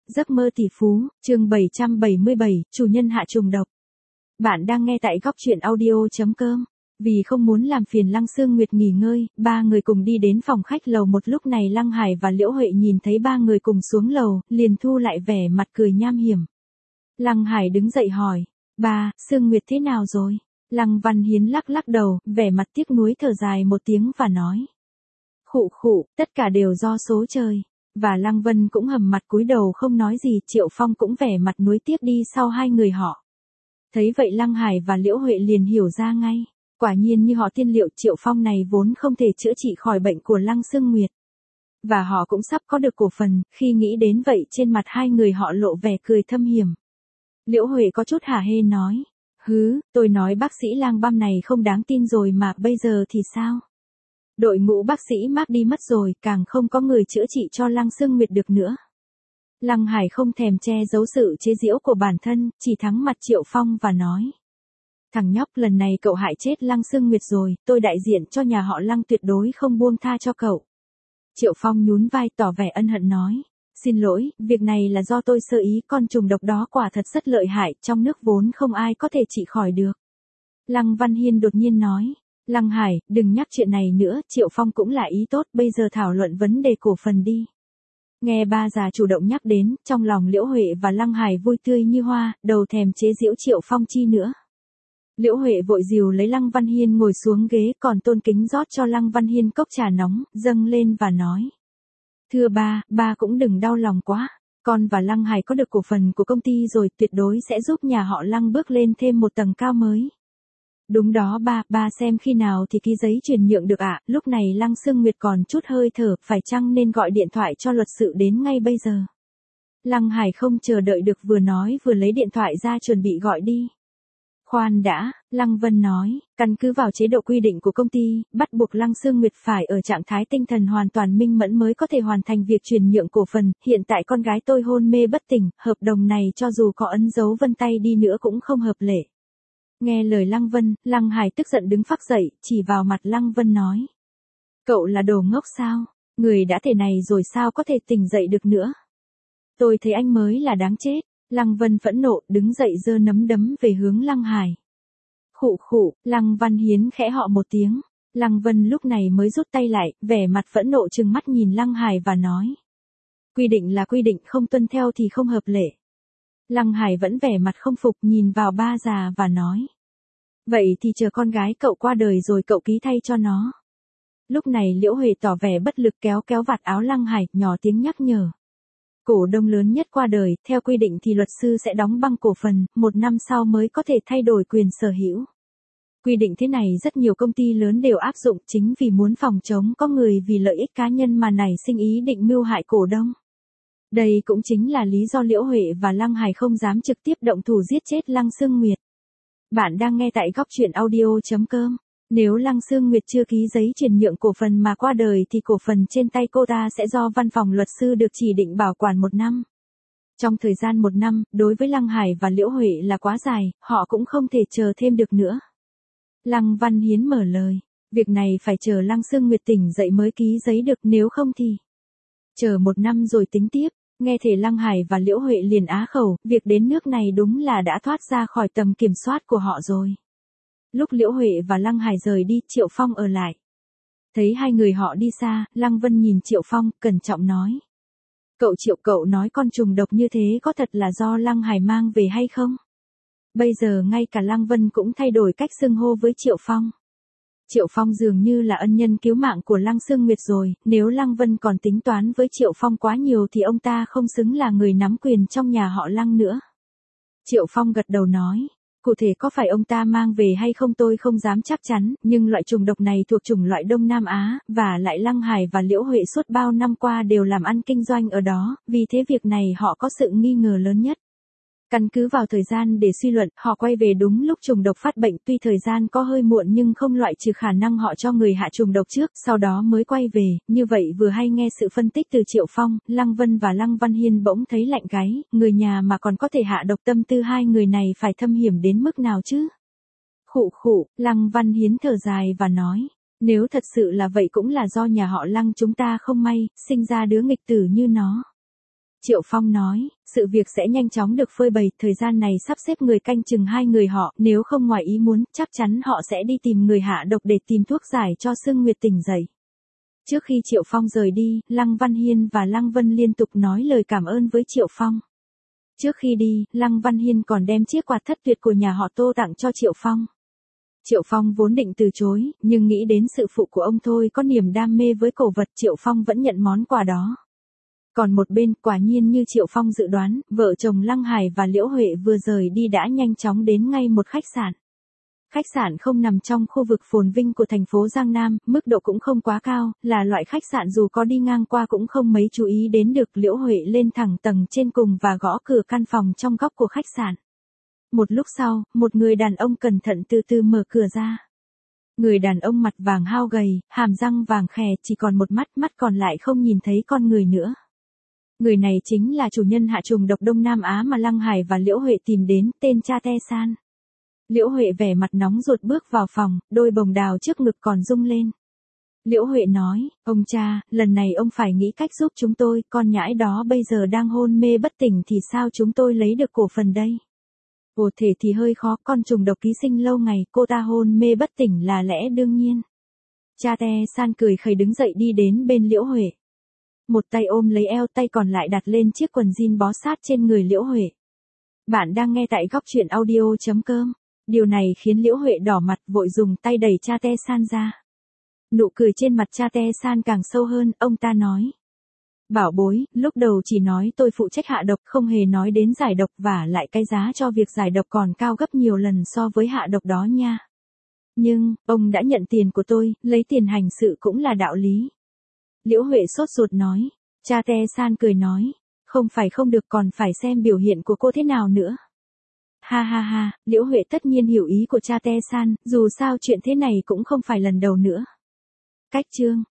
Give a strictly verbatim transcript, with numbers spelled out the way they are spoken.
Giấc mơ tỷ phú, chương bảy trăm bảy mươi bảy, chủ nhân hạ trùng độc. Bạn đang nghe tại góc truyện audio chấm com. Vì không muốn làm phiền Lăng Sương Nguyệt nghỉ ngơi, ba người cùng đi đến phòng khách lầu một. Lúc này Lăng Hải và Liễu Huệ nhìn thấy ba người cùng xuống lầu, liền thu lại vẻ mặt cười nham hiểm. Lăng Hải đứng dậy hỏi, ba, Sương Nguyệt thế nào rồi? Lăng Văn Hiến lắc lắc đầu, vẻ mặt tiếc nuối thở dài một tiếng và nói. Khụ khụ, tất cả đều do số trời. Và Lăng Vân cũng hầm mặt cúi đầu không nói gì. Triệu Phong cũng vẻ mặt nuối tiếc đi sau hai người họ. Thấy vậy Lăng Hải và Liễu Huệ liền hiểu ra ngay. Quả nhiên như họ tiên liệu, Triệu Phong này vốn không thể chữa trị khỏi bệnh của Lăng Sương Nguyệt. Và họ cũng sắp có được cổ phần. Khi nghĩ đến vậy trên mặt hai người họ lộ vẻ cười thâm hiểm. Liễu Huệ có chút hả hê nói. Hứ, tôi nói bác sĩ Lang Băm này không đáng tin rồi mà bây giờ thì sao? Đội ngũ bác sĩ Mark đi mất rồi, càng không có người chữa trị cho Lăng Sương Nguyệt được nữa. Lăng Hải không thèm che giấu sự chế giễu của bản thân, chỉ thắng mặt Triệu Phong và nói. Thằng nhóc, lần này cậu hại chết Lăng Sương Nguyệt rồi, tôi đại diện cho nhà họ Lăng tuyệt đối không buông tha cho cậu. Triệu Phong nhún vai tỏ vẻ ân hận nói. Xin lỗi, việc này là do tôi sơ ý, con trùng độc đó quả thật rất lợi hại, trong nước vốn không ai có thể trị khỏi được. Lăng Văn Hiên đột nhiên nói. Lăng Hải, đừng nhắc chuyện này nữa, Triệu Phong cũng là ý tốt, bây giờ thảo luận vấn đề cổ phần đi. Nghe ba già chủ động nhắc đến, trong lòng Liễu Huệ và Lăng Hải vui tươi như hoa, đầu thèm chế giễu Triệu Phong chi nữa. Liễu Huệ vội dìu lấy Lăng Văn Hiên ngồi xuống ghế, còn tôn kính rót cho Lăng Văn Hiên cốc trà nóng, dâng lên và nói. Thưa ba, ba cũng đừng đau lòng quá, con và Lăng Hải có được cổ phần của công ty rồi, tuyệt đối sẽ giúp nhà họ Lăng bước lên thêm một tầng cao mới. Đúng đó ba, ba xem khi nào thì ký giấy chuyển nhượng được ạ. Lúc này Lăng Sương Nguyệt còn chút hơi thở, phải chăng nên gọi điện thoại cho luật sư đến ngay bây giờ? Lăng Hải không chờ đợi được, vừa nói vừa lấy điện thoại ra chuẩn bị gọi đi. Khoan đã, Lăng Vân nói, căn cứ vào chế độ quy định của công ty, bắt buộc Lăng Sương Nguyệt phải ở trạng thái tinh thần hoàn toàn minh mẫn mới có thể hoàn thành việc chuyển nhượng cổ phần. Hiện tại con gái tôi hôn mê bất tỉnh, hợp đồng này cho dù có ấn dấu vân tay đi nữa cũng không hợp lệ. Nghe lời Lăng Vân, Lăng Hải tức giận đứng phác dậy, chỉ vào mặt Lăng Vân nói. Cậu là đồ ngốc sao? Người đã thể này rồi sao có thể tỉnh dậy được nữa? Tôi thấy anh mới là đáng chết. Lăng Vân phẫn nộ, đứng dậy giơ nắm đấm về hướng Lăng Hải. Khụ khụ, Lăng Văn Hiến khẽ họ một tiếng. Lăng Vân lúc này mới rút tay lại, vẻ mặt phẫn nộ trừng mắt nhìn Lăng Hải và nói. Quy định là quy định, không tuân theo thì không hợp lệ. Lăng Hải vẫn vẻ mặt không phục nhìn vào ba già và nói. Vậy thì chờ con gái cậu qua đời rồi cậu ký thay cho nó. Lúc này Liễu Huệ tỏ vẻ bất lực kéo kéo vạt áo Lăng Hải, nhỏ tiếng nhắc nhở. Cổ đông lớn nhất qua đời, theo quy định thì luật sư sẽ đóng băng cổ phần, một năm sau mới có thể thay đổi quyền sở hữu. Quy định thế này rất nhiều công ty lớn đều áp dụng, chính vì muốn phòng chống có người vì lợi ích cá nhân mà nảy sinh ý định mưu hại cổ đông. Đây cũng chính là lý do Liễu Huệ và Lăng Hải không dám trực tiếp động thủ giết chết Lăng Sương Nguyệt. Bạn đang nghe tại góc truyện audio chấm com. Nếu Lăng Sương Nguyệt chưa ký giấy chuyển nhượng cổ phần mà qua đời thì cổ phần trên tay cô ta sẽ do văn phòng luật sư được chỉ định bảo quản một năm. Trong thời gian một năm, đối với Lăng Hải và Liễu Huệ là quá dài, họ cũng không thể chờ thêm được nữa. Lăng Văn Hiến mở lời. Việc này phải chờ Lăng Sương Nguyệt tỉnh dậy mới ký giấy được, nếu không thì chờ một năm rồi tính tiếp. Nghe thể Lăng Hải và Liễu Huệ liền á khẩu, việc đến nước này đúng là đã thoát ra khỏi tầm kiểm soát của họ rồi. Lúc Liễu Huệ và Lăng Hải rời đi, Triệu Phong ở lại. Thấy hai người họ đi xa, Lăng Vân nhìn Triệu Phong, cẩn trọng nói. Cậu Triệu, cậu nói con trùng độc như thế có thật là do Lăng Hải mang về hay không? Bây giờ ngay cả Lăng Vân cũng thay đổi cách xưng hô với Triệu Phong. Triệu Phong dường như là ân nhân cứu mạng của Lăng Sương Nguyệt rồi, nếu Lăng Vân còn tính toán với Triệu Phong quá nhiều thì ông ta không xứng là người nắm quyền trong nhà họ Lăng nữa. Triệu Phong gật đầu nói. Cụ thể có phải ông ta mang về hay không tôi không dám chắc chắn, nhưng loại trùng độc này thuộc chủng loại Đông Nam Á, và lại Lăng Hải và Liễu Huệ suốt bao năm qua đều làm ăn kinh doanh ở đó, vì thế việc này họ có sự nghi ngờ lớn nhất. Căn cứ vào thời gian để suy luận, họ quay về đúng lúc trùng độc phát bệnh, tuy thời gian có hơi muộn nhưng không loại trừ khả năng họ cho người hạ trùng độc trước, sau đó mới quay về. Như vậy vừa hay nghe sự phân tích từ Triệu Phong, Lăng Vân và Lăng Văn Hiên bỗng thấy lạnh gáy, người nhà mà còn có thể hạ độc, tâm tư hai người này phải thâm hiểm đến mức nào chứ? Khụ khụ, Lăng Văn Hiến thở dài và nói, nếu thật sự là vậy cũng là do nhà họ Lăng chúng ta không may, sinh ra đứa nghịch tử như nó. Triệu Phong nói, sự việc sẽ nhanh chóng được phơi bày, thời gian này sắp xếp người canh chừng hai người họ, nếu không ngoài ý muốn, chắc chắn họ sẽ đi tìm người hạ độc để tìm thuốc giải cho Sương Nguyệt tỉnh dậy. Trước khi Triệu Phong rời đi, Lăng Văn Hiên và Lăng Vân liên tục nói lời cảm ơn với Triệu Phong. Trước khi đi, Lăng Văn Hiên còn đem chiếc quạt thất tuyệt của nhà họ Tô tặng cho Triệu Phong. Triệu Phong vốn định từ chối, nhưng nghĩ đến sự phụ của ông Thôi có niềm đam mê với cổ vật, Triệu Phong vẫn nhận món quà đó. Còn một bên, quả nhiên như Triệu Phong dự đoán, vợ chồng Lăng Hải và Liễu Huệ vừa rời đi đã nhanh chóng đến ngay một khách sạn. Khách sạn không nằm trong khu vực phồn vinh của thành phố Giang Nam, mức độ cũng không quá cao, là loại khách sạn dù có đi ngang qua cũng không mấy chú ý đến được. Liễu Huệ lên thẳng tầng trên cùng và gõ cửa căn phòng trong góc của khách sạn. Một lúc sau, một người đàn ông cẩn thận từ từ mở cửa ra. Người đàn ông mặt vàng hao gầy, hàm răng vàng khè, chỉ còn một mắt, mắt còn lại không nhìn thấy con người nữa. Người này chính là chủ nhân hạ trùng độc Đông Nam Á mà Lăng Hải và Liễu Huệ tìm đến, tên Cha Te San. Liễu Huệ vẻ mặt nóng ruột bước vào phòng, đôi bồng đào trước ngực còn rung lên. Liễu Huệ nói, ông cha, lần này ông phải nghĩ cách giúp chúng tôi, con nhãi đó bây giờ đang hôn mê bất tỉnh thì sao chúng tôi lấy được cổ phần đây? Ồ thể thì hơi khó, con trùng độc ký sinh lâu ngày, cô ta hôn mê bất tỉnh là lẽ đương nhiên. Cha Te San cười khẩy đứng dậy đi đến bên Liễu Huệ. Một tay ôm lấy eo, tay còn lại đặt lên chiếc quần jean bó sát trên người Liễu Huệ. Bạn đang nghe tại góc truyện audio chấm com. Điều này khiến Liễu Huệ đỏ mặt, vội dùng tay đẩy Cha Te San ra. Nụ cười trên mặt Cha Te San càng sâu hơn, ông ta nói. Bảo bối, lúc đầu chỉ nói tôi phụ trách hạ độc, không hề nói đến giải độc, và lại cái giá cho việc giải độc còn cao gấp nhiều lần so với hạ độc đó nha. Nhưng, ông đã nhận tiền của tôi, lấy tiền hành sự cũng là đạo lý. Liễu Huệ sốt ruột nói. Cha Te San cười nói. Không phải không được, còn phải xem biểu hiện của cô thế nào nữa. Ha ha ha, Liễu Huệ tất nhiên hiểu ý của Cha Te San, dù sao chuyện thế này cũng không phải lần đầu nữa. Cách chương